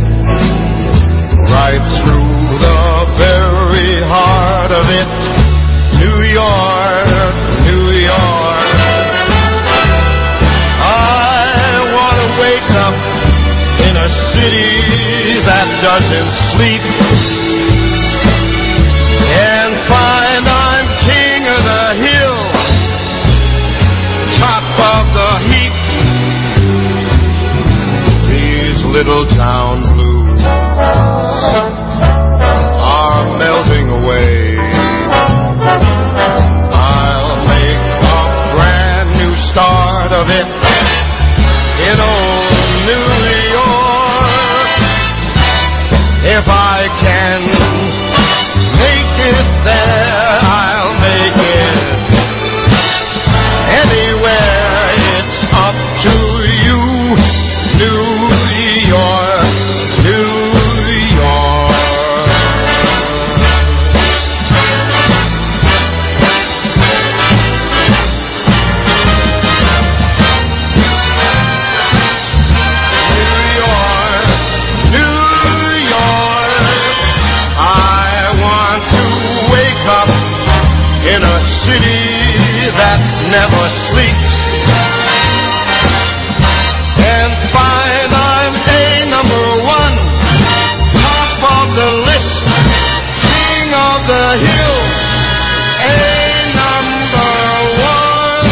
right through the very heart of it. New York, New York. I want to wake up in a city that doesn't sleep and find I'm king of the hill, top of the heap. These little town blues are melting away. I'll make a brand new start of it in old New York. in a city that never sleeps, and find I'm a number one, top of the list, king of the hill, a number one.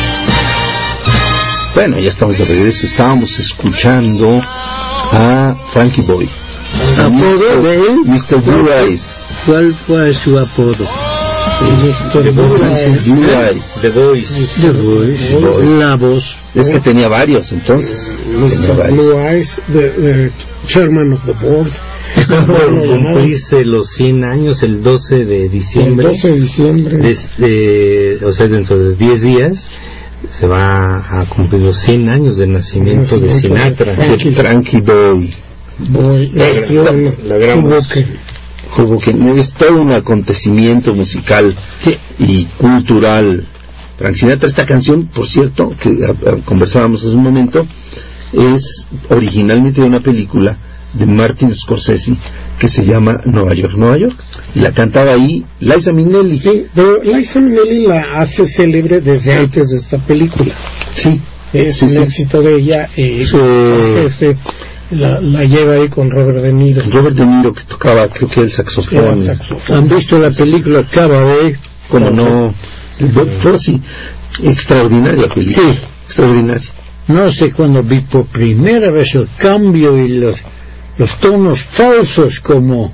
Bueno, ya estamos de regreso. Estábamos escuchando a Frankie Boy. ¿Apodo de él? mister Blue Eyes. ¿Cuál fue su apodo? The Voice. The Voice. The Voice. La voz. Es que tenía varios entonces. mister Blue Eyes, the, the chairman of the board. Está por cumplirse los cien años el doce de diciembre. El doce de diciembre. Desde, o sea, dentro de diez días se va a cumplir los cien años del nacimiento de Sinatra. Frankie, Frankie Boy. Boy, La, la, la gran voz. Como que es todo un acontecimiento musical sí. y cultural. Frank Sinatra, esta canción, por cierto, que a, a, conversábamos hace un momento, es originalmente de una película de Martin Scorsese que se llama Nueva York, Nueva York, y la cantaba ahí Liza Minnelli. Sí, pero Liza Minnelli la hace célebre desde antes de esta película. Sí. Es sí, un sí. éxito de ella. Eh, sí. Scorsese La, la lleva ahí con Robert De Niro. Robert De Niro, que tocaba, creo que el saxofón. El saxofón. ¿Han visto la película Cabaret? Como no. Bob Fosse, extraordinaria película. Sí. Extraordinaria. No sé cuándo vi por primera vez el cambio y los, los tonos falsos como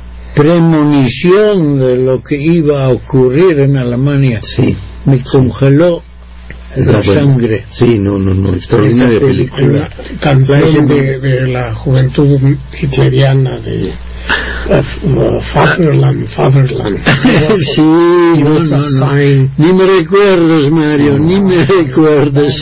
premonición de lo que iba a ocurrir en Alemania. Sí. Me congeló la bueno. sangre. Sí, no, no, no, extraordinaria película. La canción de, de la juventud hitleriana de uh, Fatherland, Fatherland. Sí, no, no, no. Ni me recuerdes, Mario, ni me recuerdes.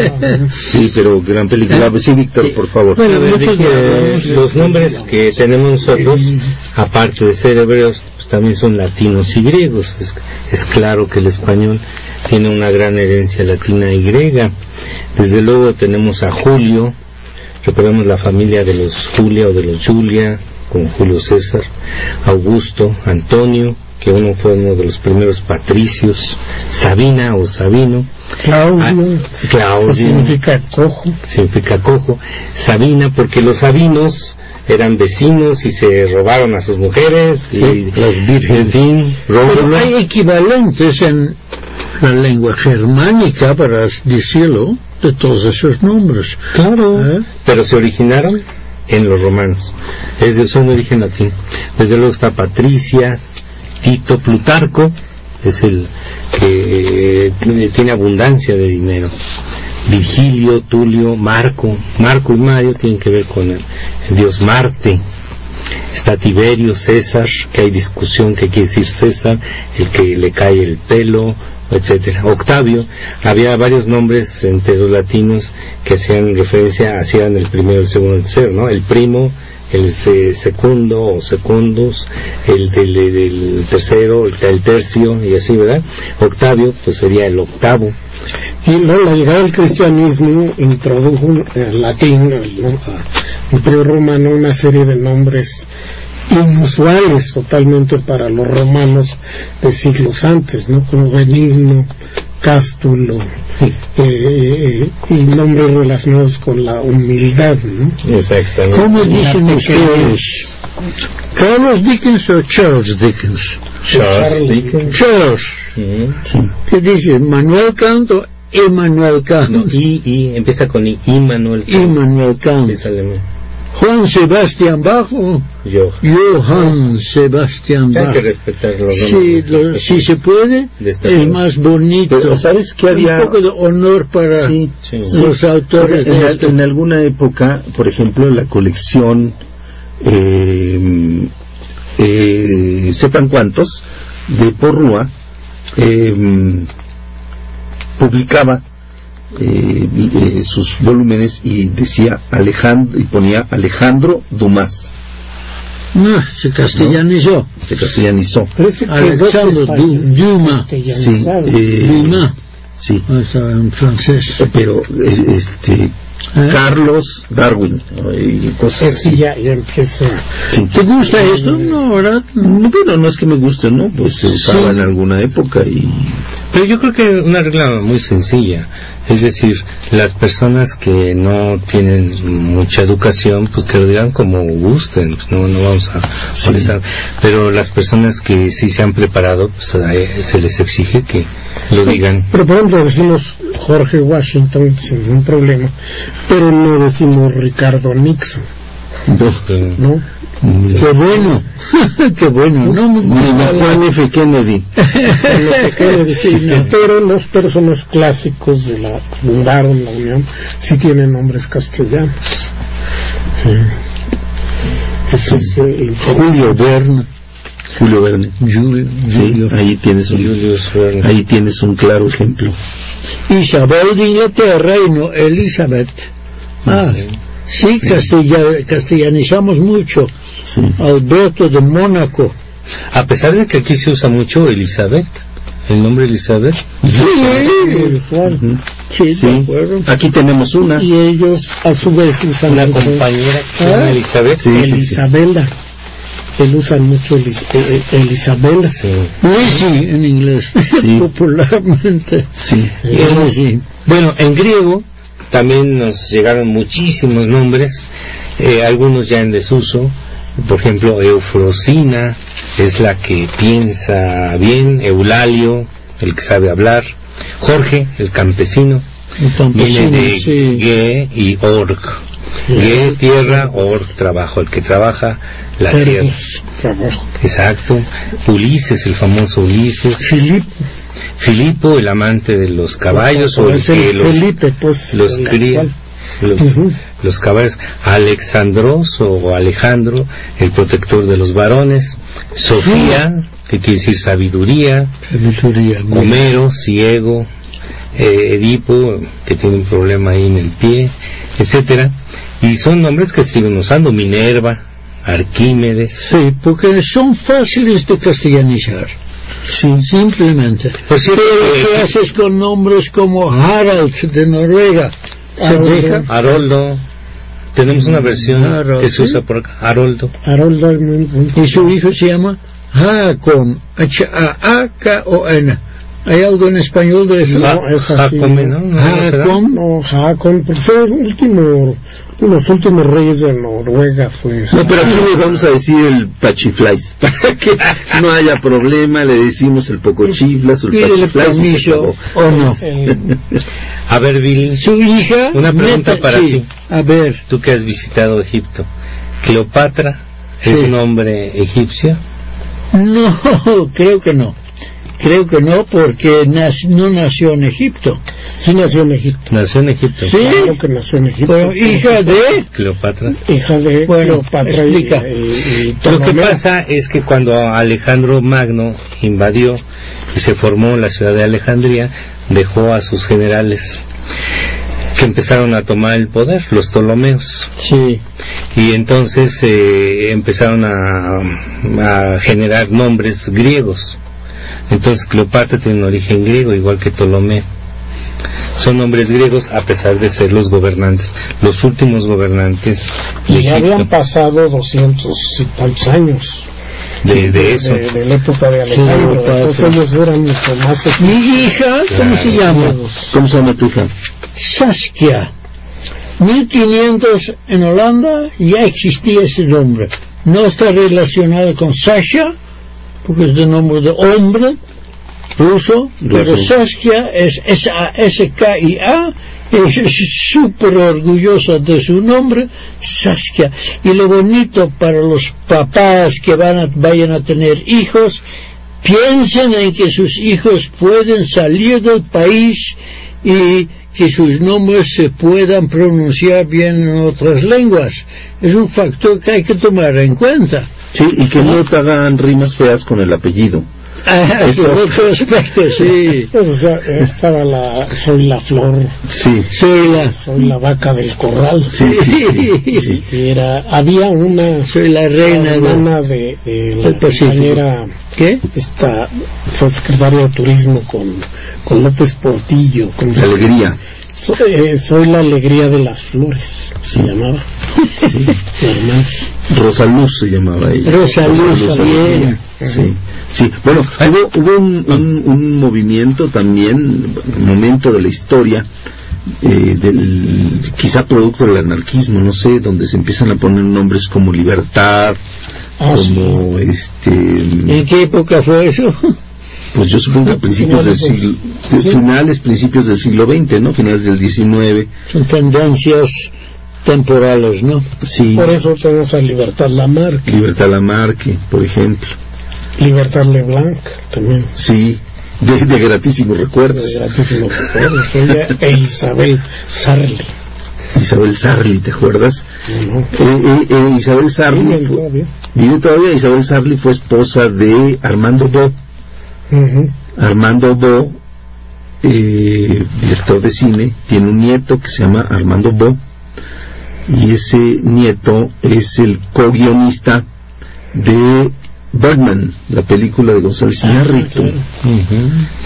Sí, pero gran película. Sí, Víctor, por favor. Bueno, a ver, dije, los nombres que tenemos nosotros, aparte de ser hebreos, pues también son latinos y griegos. Es, es claro que el español tiene una gran herencia latina y griega. Desde luego tenemos a Julio, recordemos la familia de los Julia o de los Julia, con Julio César, Augusto, Antonio, que uno fue uno de los primeros patricios, Sabina o Sabino, Claudio, ah, Claudio significa cojo, significa cojo, Sabina, porque los sabinos eran vecinos y se robaron a sus mujeres, sí, y los vírgenes. Fin, pero hay equivalentes en la lengua germánica, para decirlo, de todos esos nombres. Claro, ¿Eh? pero se originaron en los romanos, es de son de origen latín. Desde luego está Patricia, Tito, Plutarco, es el que eh, tiene abundancia de dinero. Virgilio, Tulio, Marco, Marco y Mario tienen que ver con el, el dios Marte. Está Tiberio, César, que hay discusión qué quiere decir César, el que le cae el pelo, etcétera. Octavio, había varios nombres entre los latinos que hacían referencia, hacían el primero, el segundo, el tercero, ¿no? El primo, el se, segundo o secundus, el del, del tercero, el, el tercio, y así, ¿verdad? Octavio, pues sería el octavo. Y luego la llegada del cristianismo introdujo el latín, el imperio romano, una serie de nombres inusuales totalmente para los romanos de siglos antes, ¿no? Como Benigno, Cástulo, eh, eh, y nombres relacionados con la humildad, ¿no? Exactamente. ¿Cómo dicen ustedes? ¿Carlos Dickens o Charles Dickens? Charles Dickens. Charles. Mm-hmm. Sí. ¿Qué dice? ¿Manuel Kant o Immanuel Kant? No, I, I, empieza con I, Immanuel Kant. Immanuel Kant. Es alemán. Juan Sebastián Bach o Yo. Johann Sebastián Bach. Hay que respetar los sí, lo, si se puede, es más bonito. Pero ¿sabes qué había? Un poco de honor para sí, sí, los sí. autores en, de esto. En alguna época, por ejemplo, la colección eh, eh, sepan cuántos de Porrúa eh, publicaba Eh, eh, sus volúmenes y decía Alejandro, y ponía Alejandro Dumas. No, se castellanizó. ¿No? Se castellanizó. Alejandro Dumas. Sí, eh, Dumas. Sí. Estaba en francés. Pero este ¿Eh? Carlos Darwin. Y cosas sí, ya, ya empieza. Sí. ¿Te gusta esto? No, ¿verdad? No, bueno, no es que me guste, ¿no? Pues se usaba sí. en alguna época y... Pero yo creo que una regla muy sencilla, es decir, las personas que no tienen mucha educación, pues que lo digan como gusten, pues no, no vamos a molestar, sí. Pero las personas que sí se han preparado, pues eh, se les exige que lo digan. Pero por ejemplo decimos Jorge Washington sin ningún problema, pero no decimos Ricardo Nixon. No, ¿no? Qué bueno, qué bueno. No me gusta Juan F. Kennedy. Kennedy sí, no. Pero los personajes clásicos de la fundaron la Unión sí tienen nombres castellanos. Sí. Ese es el Julio Verne. Julio Verne. Julio, sí, ahí tienes un Julius Verne. Ahí tienes un claro ejemplo. Isabel de Inglaterra y no Elizabeth. Ah, sí, castilla, castellanizamos mucho. Sí. Alberto de Mónaco. A pesar de que aquí se usa mucho Elizabeth, el nombre Elizabeth. Sí, uh-huh. sí, sí. de acuerdo. Aquí tenemos una. Y ellos a su vez usan una mucho, compañera que se llama ah, Elizabeth. Sí, Elisabela. Sí, sí. Usan mucho Elis eh, Elisabela. Sí. Lucy en inglés, sí. popularmente. Sí. Eh, sí. Bueno, en griego también nos llegaron muchísimos nombres, eh, algunos ya en desuso. Por ejemplo, Eufrosina es la que piensa bien, Eulalio, el que sabe hablar, Jorge, el campesino, el campesino viene de sí. Ge y Org. Ge, tierra, Org, trabajo, el que trabaja la tierra. Trabajo. Exacto. Ulises, el famoso Ulises. Filipo. Filipo, el amante de los caballos, o el que los, Felipe, pues, los cría. Los, uh-huh. los caballos. Alexandros o Alejandro, el protector de los varones. Sofía, que quiere decir sabiduría. Sabiduría. Homero, ciego. Eh, Edipo, que tiene un problema ahí en el pie, etcétera. Y son nombres que se siguen usando. Minerva, Arquímedes. Sí, porque son fáciles de castellanizar. Sí, simplemente. Por cierto, pero eh, ¿qué haces con nombres como Harald de Noruega? ¿Se deja? Haroldo. Tenemos una versión Harold, que se usa ¿sí? por acá. Haroldo. Haroldo. Y su hijo se llama Hakon. H A A K O N. ¿Hay algo en español de eso? No, es así. Jacome, ¿no? ¿No Hakon. No, Hakon, porque fue el último, los últimos reyes de Noruega fue. No, pero aquí le vamos a decir el Pachiflais, para que no haya problema, le decimos el Pocochiflas o el Pachiflais. Permiso, ¿o no? A ver, Billy, su hija. una pregunta meta, para sí. ti. A ver. Tú que has visitado Egipto. ¿Cleopatra es Sí. un nombre egipcio? No, creo que no. Creo que no, porque nac- no nació en Egipto. Sí nació en Egipto. Nació en Egipto. Sí. Claro que nació en Egipto. Pero hija de... Cleopatra. Hija de Bueno, Cleopatra explica. y, y, y Lo que Ptolomeo. pasa es que cuando Alejandro Magno invadió y se formó la ciudad de Alejandría, dejó a sus generales que empezaron a tomar el poder, los Ptolomeos. Sí. Y entonces eh, empezaron a, a generar nombres griegos. Entonces Cleopatra tiene un origen griego, igual que Ptolomeo. Son nombres griegos a pesar de ser los gobernantes, los últimos gobernantes de Y ya habían Egipto. pasado doscientos y tantos años De, de eso. de, de la época de Alejandro. Sí, Entonces ellos eran mucho más. Mi hija, ¿cómo se llama? ¿Cómo se llama tu hija? Saskia. mil quinientos en Holanda ya existía ese nombre. No está relacionado con Sasha, porque es de nombre de hombre ruso, pero Ruso. Saskia es S A S K I A, es súper orgullosa de su nombre, Saskia. Y lo bonito para los papás que van a, vayan a tener hijos, piensen en que sus hijos pueden salir del país y que sus nombres se puedan pronunciar bien en otras lenguas. Es un factor que hay que tomar en cuenta. Sí, y que no te hagan rimas feas con el apellido. Ah, es Eso. otro aspecto, sí. O sea, estaba la, soy la flor, Sí, Soy la, soy la vaca del corral. sí, sí, sí, sí. Y era, había una, soy la reina de... hermana de, de la del Pacífico. compañera, ¿Qué? esta, fue secretaria de turismo con, con López Portillo, con Alegría. Soy, eh, soy la alegría de las flores, se llamaba. Sí. Normal. Rosaluz se llamaba ella. Rosaluz, bien. Sí, sí. Bueno, hubo, hubo un, un, un movimiento también, un momento de la historia, eh, del, quizá producto del anarquismo, no sé, donde se empiezan a poner nombres como Libertad, Ah, como sí. este... ¿En qué época fue eso? Pues yo supongo que a principios del siglo, Sí. finales, principios del siglo veinte, ¿no? Finales del diecinueve. Son tendencias temporales, ¿no? Sí. Por eso tenemos a Libertad Lamarck, Libertad Lamarque, por ejemplo. Libertad Leblanc también. Sí, de, de gratísimos recuerdos. De gratísimos recuerdos. Ella e Isabel Sarli. Isabel Sarli, ¿te acuerdas? No, no. Eh, eh, eh, Isabel Sarli Viven fue, todavía. vive todavía. Isabel Sarli fue esposa de Armando Bo. Ujú. Armando Bo, eh, director de cine, tiene un nieto que se llama Armando Bo, y ese nieto es el co-guionista de Birdman, la película de González Iñárritu. Ujú.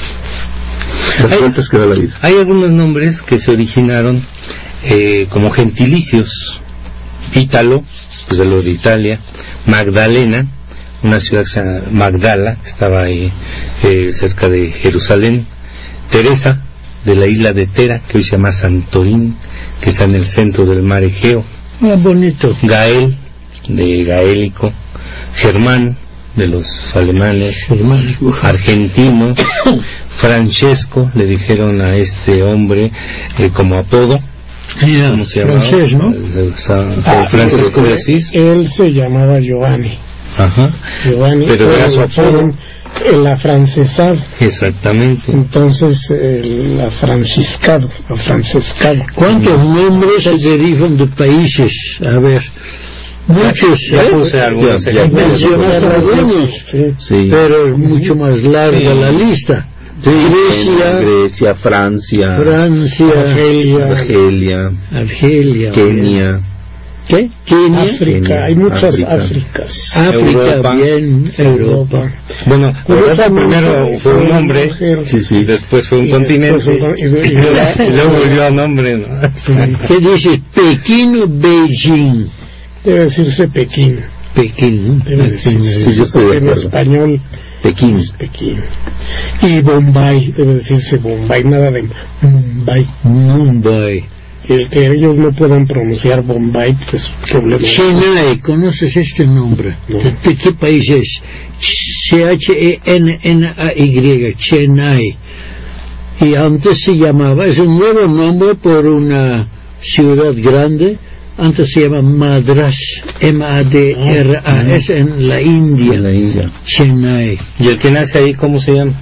Las Hay- vueltas que da la vida. Hay algunos nombres que se originaron eh, como gentilicios. Ítalo, pues de lo de Italia. Magdalena, una ciudad que se llama Magdala, que estaba ahí eh, cerca de Jerusalén. Teresa, de la isla de Tera, que hoy se llama Santorín, que está en el centro del mar Egeo. Ah, bonito. Gael, de gaélico. Germán, de los alemanes. Argentino. Francesco, le dijeron a este hombre eh, como apodo. Ya, ¿Cómo se llamaba? francés, ¿no? Eh, Sa- Ah, Francisco de él- Asís. Él se llamaba Giovanni. Ajá. Giovanni, Pero era su le fueron apodo. el afrancesado. Exactamente. Entonces, el afranciscado, afrancescado. ¿Cuántos nombres se derivan de países? A ver, muchos, Ya ¿eh? puse algunos Ya, ya ejemplos. Mencionaste algunos, Sí. Sí. pero es mucho más larga Sí. la lista. Sí, Grecia, Grecia, Francia, Francia, Argelia, Argelia, Argelia, Kenia, ¿qué? Kenia, África, hay muchas África. Áfricas. África, Europa. bien, Europa. Bueno, Curiosamente, primero fue un nombre, mujer. sí, y sí, después fue un Y continente, después fue un- y- y- y luego volvió a nombre, ¿no? ¿Qué dices? Pekín o Beijing. Debe decirse Pekín. Pekín, ¿no? Debe decirse. Sí, yo estoy de porque en acuerdo. español Pekín. es Pekín. Y Bombay, debe decirse Bombay, nada de Mumbai. Mumbai. El que ellos no puedan pronunciar Bombay, pues problema. Chennai, ¿conoces este nombre? No. ¿De, de qué país es? C H E N N A Y, Chennai. Y antes se llamaba, es un nuevo nombre por una ciudad grande, antes se llama Madras, M A D R A, es en la India, En la India. Chennai. ¿Y el que nace ahí, cómo se llama?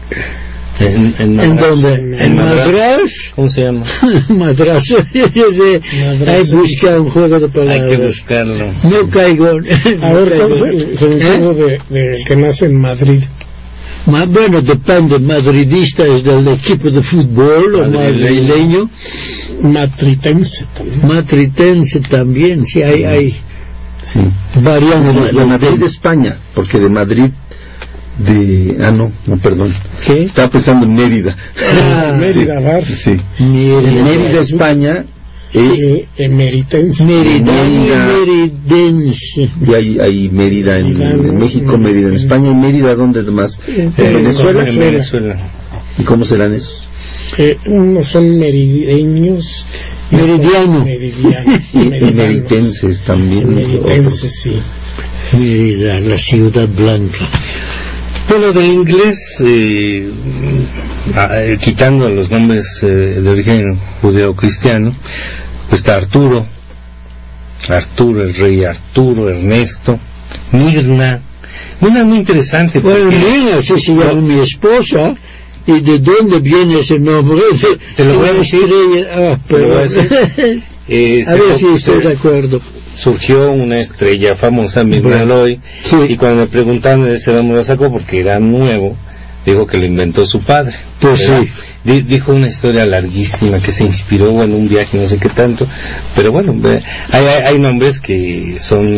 En, en, ¿En Madras. dónde? En ¿En Madras. Madras? ¿Cómo se llama? Madras. Madras. Ahí busca un juego de Hay que palabras. buscarlo. No caigo. A no ver, caigo. ¿cuál es el sentido de, de que nace en Madrid? Ma- bueno, depende, madridista es del equipo de fútbol o Madrileño. madrileño, Matritense también. matritense también, sí, hay, hay Sí. variantes. De del- Madrid de España, porque de Madrid de... Ah, no, no, perdón. ¿Qué? Estaba pensando en Mérida. Ah, Mérida Bar. Sí. Mérida. Mérida, España, es... Eh, emeritense. Meridano, Mérida. meridense. Y hay, hay Mérida en, Mérida, en México, Mérida. Mérida en España, y Mérida, ¿dónde más? En En Venezuela. En Venezuela. ¿Y cómo serán esos? Eh, unos son merideños. y otros Meridiano. Meridianos. Y, y meridianos. meritenses también. Meritenses, sí. Mérida, la ciudad blanca. Bueno, del inglés, eh, ah, eh, quitando los nombres eh, de origen judeo-cristiano, pues está Arturo, Arturo, el rey Arturo, Ernesto, Mirna, una muy interesante. Bueno, porque- mira, así se llama mi esposa. ¿Y de dónde viene ese nombre? Te lo voy a Una decir. estrella- Ah, Te lo voy a pero... eh, A se- ver si estoy se- de acuerdo. surgió una estrella famosa, Mirna Bueno, Loy, sí. y cuando me preguntaron de ese nombre lo sacó porque era nuevo, dijo que lo inventó su padre. Pues ¿verdad? sí. Di- dijo una historia larguísima que se inspiró en un viaje, no sé qué tanto, pero bueno, ve, hay, hay, hay nombres que son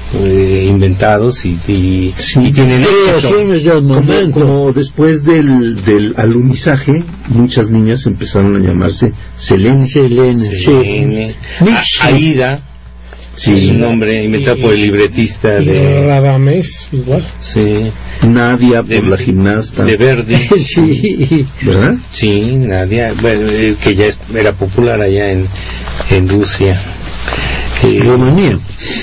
eh, inventados y, y, Sí. y tienen Creaciones del Como, momento. como después del, del alunizaje, muchas niñas empezaron a llamarse Selene. Selene, sí. Selene. A- Aida, Sí. es un nombre inventado por el libretista Y de... Radamés, igual. Sí, Nadia por de, la gimnasta. de Verdi. Sí. ¿Verdad? Sí, Nadia, bueno, eh, que ya es- era popular allá en, en Rusia. Eh, Rumanía.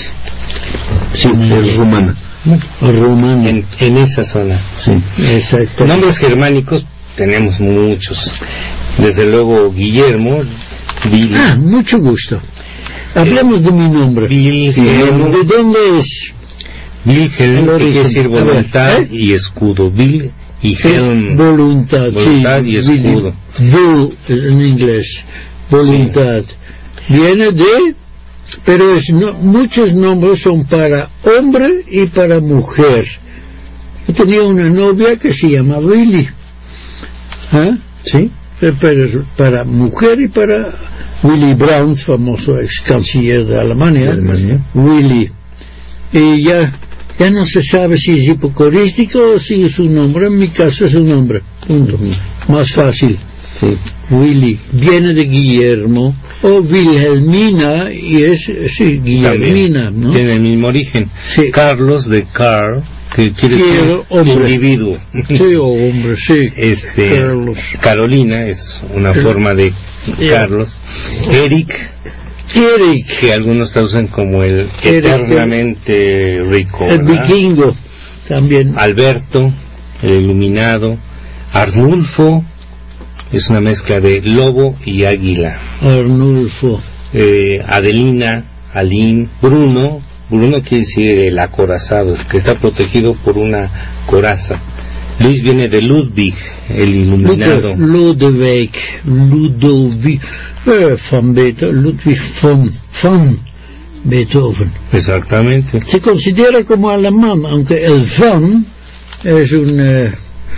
Sí, es rumana. Rumania. en, en esa zona. Sí. Exacto. Nombres germánicos tenemos muchos. Desde luego Guillermo, Bill, Ah, mucho gusto. Hablemos de mi nombre. Wilhelm, ¿De dónde es? Wilhelm, El que origen. quiere decir A ver, voluntad ¿eh? y escudo. Bill y Es Helm, voluntad, voluntad sí, y escudo. Will en inglés, voluntad. Viene de, pero es, no, muchos nombres son para hombre y para mujer. Yo tenía una novia que se llama Willy. ¿Ah? Sí. Eh, Pero es para mujer y para Willy Brandt, famoso ex canciller de Alemania. De Alemania. Willy. Y ya, ya no se sabe si es hipocorístico o si es un nombre. En mi caso es un nombre. Punto. Más fácil. Sí. Willy. Viene de Guillermo o Wilhelmina y es, sí, Guillermina, también ¿no? tiene el mismo origen. Sí. Carlos de Carl, que quiere Quiero, decir hombre. individuo. Sí, o hombre, sí. Este, Carlos. Carolina es una Sí. forma de Sí. Carlos. Eric, Eric, que algunos traducen como el Eric, eternamente rico. el ¿verdad? vikingo, también. Alberto, el iluminado. Arnulfo, es una mezcla de lobo y águila. Arnulfo. Eh, Adelina, Aline, Bruno. Bruno quiere decir el acorazado, el que está protegido por una coraza. Luis viene de Ludwig, el iluminado. Ludwig, Ludovic, eh, van Beethoven, Ludwig von, von Beethoven. Exactamente. Se considera como alemán, aunque el von es un eh,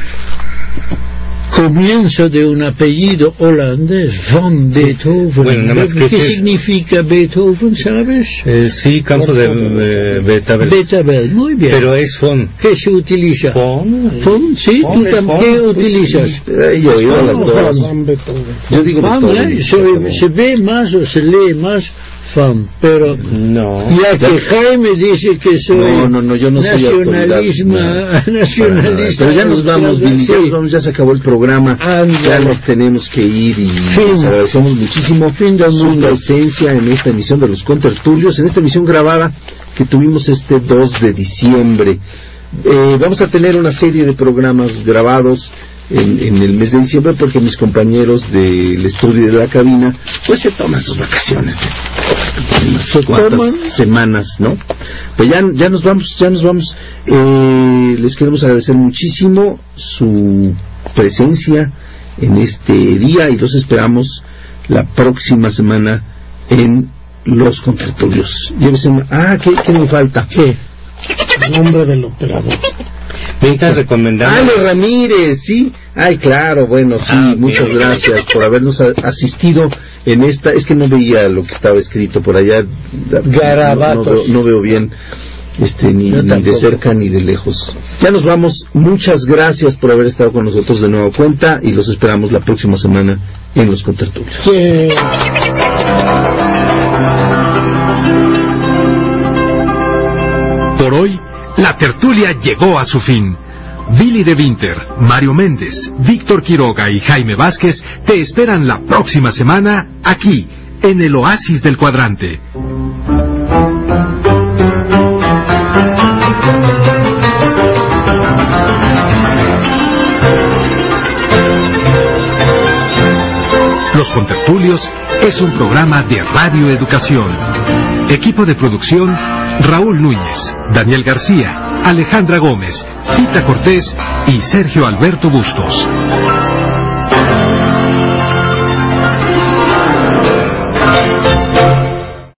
comienzo de un apellido holandés, von Beethoven. Bueno, nada más que ¿Qué ese es- significa Beethoven, sabes? Eh, sí, campo de eh, Betabel. Beethoven, muy bien. Pero es von. ¿Qué se utiliza? Von. ¿Von? Sí, Von ¿tú es tam- von, qué pues utilizas? Eh, yo he oído las Von, dos. Van Beethoven. Yo digo Fan, Beethoven. ¿eh? se, se ve más o se lee más fan, pero No. ya que Jaime dice que soy No, no, no, yo no soy nacionalismo, autoridad, nacionalista. Pero ya nos vamos, Billy, ya Sí. nos vamos, ya se acabó el programa, Ándale. ya nos tenemos que ir y Fin. les agradecemos muchísimo Fin del su mundo. presencia en esta emisión de los Contertulios, en esta emisión grabada que tuvimos este dos de diciembre. Eh, vamos a tener una serie de programas grabados en, en el mes de diciembre porque mis compañeros del estudio de la cabina pues se toman sus vacaciones de unas ¿Se cuantas toman? semanas, ¿no? Pues ya, ya nos vamos, ya nos vamos. Eh, les queremos agradecer muchísimo su presencia en este día y los esperamos la próxima semana en los Contertulios. Llévese una- Ah, ¿qué, qué me falta? ¿Qué? El nombre del operador. Mientras recomendamos. Ale Ramírez, sí. Ay, claro, bueno, sí, Ah, ok. muchas gracias por habernos a- asistido en esta. Es que no veía lo que estaba escrito por allá. Garabatos. No, no veo, no veo bien, este, ni, Yo ni de tampoco. cerca ni de lejos. Ya nos vamos. Muchas gracias por haber estado con nosotros de nueva cuenta y los esperamos la próxima semana en los Contertulios. Que Por hoy, la tertulia llegó a su fin. Billy de Winter, Mario Méndez, Víctor Quiroga y Jaime Vázquez te esperan la próxima semana aquí, en el Oasis del Cuadrante. Los Contertulios es un programa de Radio Educación. Equipo de producción, Raúl Núñez, Daniel García, Alejandra Gómez, Pita Cortés y Sergio Alberto Bustos.